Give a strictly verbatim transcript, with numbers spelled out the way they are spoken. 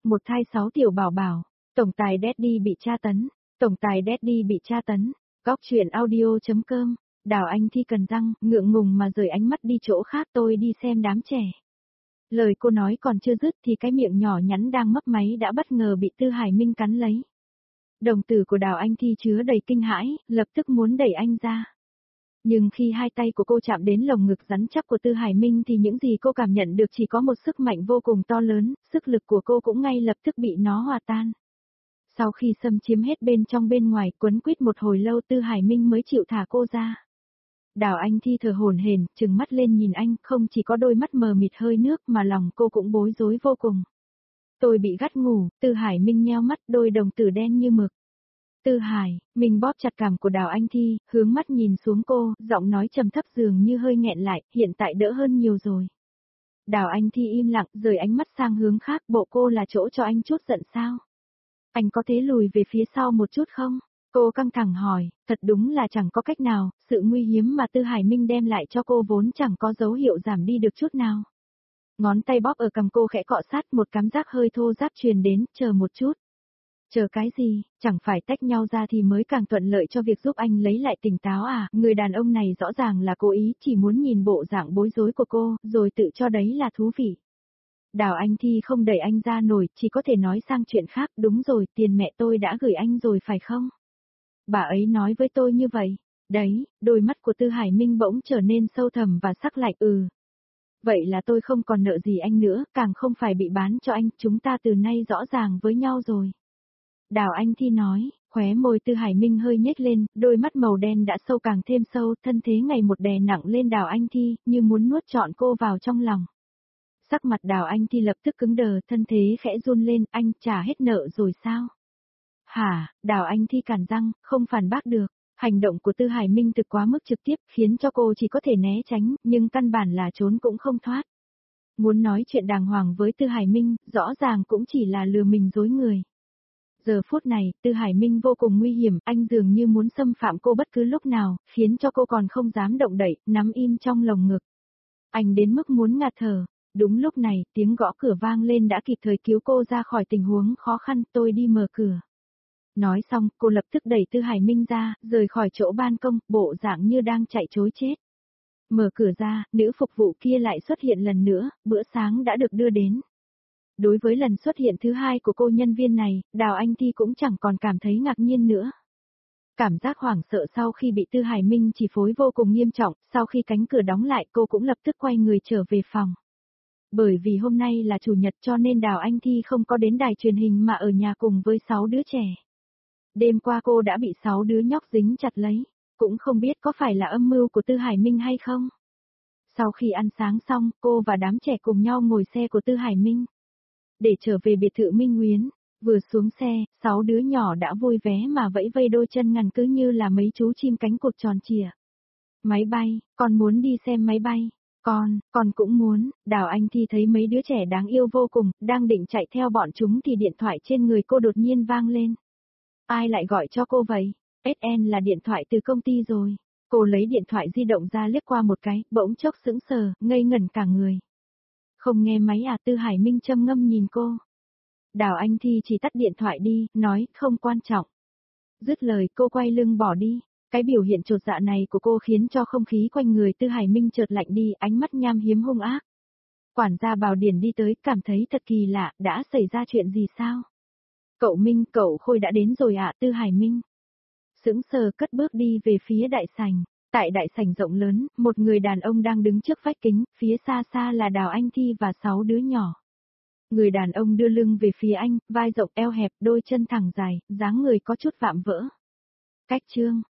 một thai sáu tiểu bảo bảo, tổng tài Daddy bị tra tấn, tổng tài Daddy bị tra tấn, góc truyện audio.com, Đào Anh Thi cần răng, ngượng ngùng mà rời ánh mắt đi chỗ khác tôi đi xem đám trẻ. Lời cô nói còn chưa dứt thì cái miệng nhỏ nhắn đang mấp máy đã bất ngờ bị Tư Hải Minh cắn lấy. Đồng tử của Đào Anh Thi chứa đầy kinh hãi, lập tức muốn đẩy anh ra. Nhưng khi hai tay của cô chạm đến lồng ngực rắn chắc của Tư Hải Minh thì những gì cô cảm nhận được chỉ có một sức mạnh vô cùng to lớn, sức lực của cô cũng ngay lập tức bị nó hòa tan. Sau khi xâm chiếm hết bên trong bên ngoài quấn quýt một hồi lâu Tư Hải Minh mới chịu thả cô ra. Đào Anh Thi thở hổn hển, trừng mắt lên nhìn anh, không chỉ có đôi mắt mờ mịt hơi nước mà lòng cô cũng bối rối vô cùng. Tôi bị gắt ngủ, Tư Hải Minh nheo mắt, đôi đồng tử đen như mực. Tư Hải, mình bóp chặt cằm của Đào Anh Thi, hướng mắt nhìn xuống cô, giọng nói trầm thấp dường như hơi nghẹn lại, hiện tại đỡ hơn nhiều rồi. Đào Anh Thi im lặng, rời ánh mắt sang hướng khác, bộ cô là chỗ cho anh chút giận sao? Anh có thể lùi về phía sau một chút không? Cô căng thẳng hỏi, thật đúng là chẳng có cách nào, sự nguy hiểm mà Tư Hải Minh đem lại cho cô vốn chẳng có dấu hiệu giảm đi được chút nào. Ngón tay bóp ở cằm cô khẽ cọ sát, một cảm giác hơi thô ráp truyền đến, chờ một chút. Chờ cái gì, chẳng phải tách nhau ra thì mới càng thuận lợi cho việc giúp anh lấy lại tỉnh táo à, người đàn ông này rõ ràng là cố ý, chỉ muốn nhìn bộ dạng bối rối của cô, rồi tự cho đấy là thú vị. Đào Anh Thi không đẩy anh ra nổi, chỉ có thể nói sang chuyện khác, đúng rồi, tiền mẹ tôi đã gửi anh rồi phải không? Bà ấy nói với tôi như vậy, đấy, đôi mắt của Tư Hải Minh bỗng trở nên sâu thẳm và sắc lạnh, ừ. Vậy là tôi không còn nợ gì anh nữa, càng không phải bị bán cho anh, chúng ta từ nay rõ ràng với nhau rồi. Đào Anh Thi nói, khóe môi Tư Hải Minh hơi nhếch lên, đôi mắt màu đen đã sâu càng thêm sâu, thân thế ngày một đè nặng lên Đào Anh Thi, như muốn nuốt trọn cô vào trong lòng. Sắc mặt Đào Anh Thi lập tức cứng đờ, thân thế khẽ run lên, anh trả hết nợ rồi sao? Hả, Đào Anh Thi cản răng, không phản bác được. Hành động của Tư Hải Minh thực quá mức trực tiếp, khiến cho cô chỉ có thể né tránh, nhưng căn bản là trốn cũng không thoát. Muốn nói chuyện đàng hoàng với Tư Hải Minh, rõ ràng cũng chỉ là lừa mình dối người. Giờ phút này, Tư Hải Minh vô cùng nguy hiểm, anh dường như muốn xâm phạm cô bất cứ lúc nào, khiến cho cô còn không dám động đậy, nắm im trong lồng ngực. Anh đến mức muốn ngạt thở. Đúng lúc này, tiếng gõ cửa vang lên đã kịp thời cứu cô ra khỏi tình huống khó khăn, tôi đi mở cửa. Nói xong, cô lập tức đẩy Tư Hải Minh ra, rời khỏi chỗ ban công, bộ dạng như đang chạy trối chết. Mở cửa ra, nữ phục vụ kia lại xuất hiện lần nữa, bữa sáng đã được đưa đến. Đối với lần xuất hiện thứ hai của cô nhân viên này, Đào Anh Thi cũng chẳng còn cảm thấy ngạc nhiên nữa. Cảm giác hoảng sợ sau khi bị Tư Hải Minh chỉ phối vô cùng nghiêm trọng, sau khi cánh cửa đóng lại cô cũng lập tức quay người trở về phòng. Bởi vì hôm nay là chủ nhật cho nên Đào Anh Thi không có đến đài truyền hình mà ở nhà cùng với sáu đứa trẻ. Đêm qua cô đã bị sáu đứa nhóc dính chặt lấy, cũng không biết có phải là âm mưu của Tư Hải Minh hay không. Sau khi ăn sáng xong, cô và đám trẻ cùng nhau ngồi xe của Tư Hải Minh. Để trở về biệt thự Minh Nguyên, vừa xuống xe, sáu đứa nhỏ đã vui vẻ mà vẫy vây đôi chân ngắn cứ như là mấy chú chim cánh cụt tròn trịa. Máy bay, con muốn đi xem máy bay. Con, con cũng muốn, Đào Anh Thi thấy mấy đứa trẻ đáng yêu vô cùng, đang định chạy theo bọn chúng thì điện thoại trên người cô đột nhiên vang lên. Ai lại gọi cho cô vậy? ét en là điện thoại từ công ty rồi. Cô lấy điện thoại di động ra liếc qua một cái, bỗng chốc sững sờ, ngây ngẩn cả người. Không nghe máy à? Tư Hải Minh châm ngâm nhìn cô. Đào Anh Thi chỉ tắt điện thoại đi, nói, không quan trọng. Dứt lời cô quay lưng bỏ đi. Cái biểu hiện chột dạ này của cô khiến cho không khí quanh người Tư Hải Minh chợt lạnh đi, ánh mắt nham hiếm hung ác. Quản gia Bảo Điển đi tới, cảm thấy thật kỳ lạ, đã xảy ra chuyện gì sao? Cậu Minh, cậu Khôi đã đến rồi ạ. Tư Hải Minh sững sờ cất bước đi về phía đại sảnh. Tại đại sảnh rộng lớn, một người đàn ông đang đứng trước vách kính, phía xa xa là Đào Anh Thi và sáu đứa nhỏ. Người đàn ông đưa lưng về phía anh, vai rộng eo hẹp, đôi chân thẳng dài, dáng người có chút vạm vỡ. Cách chương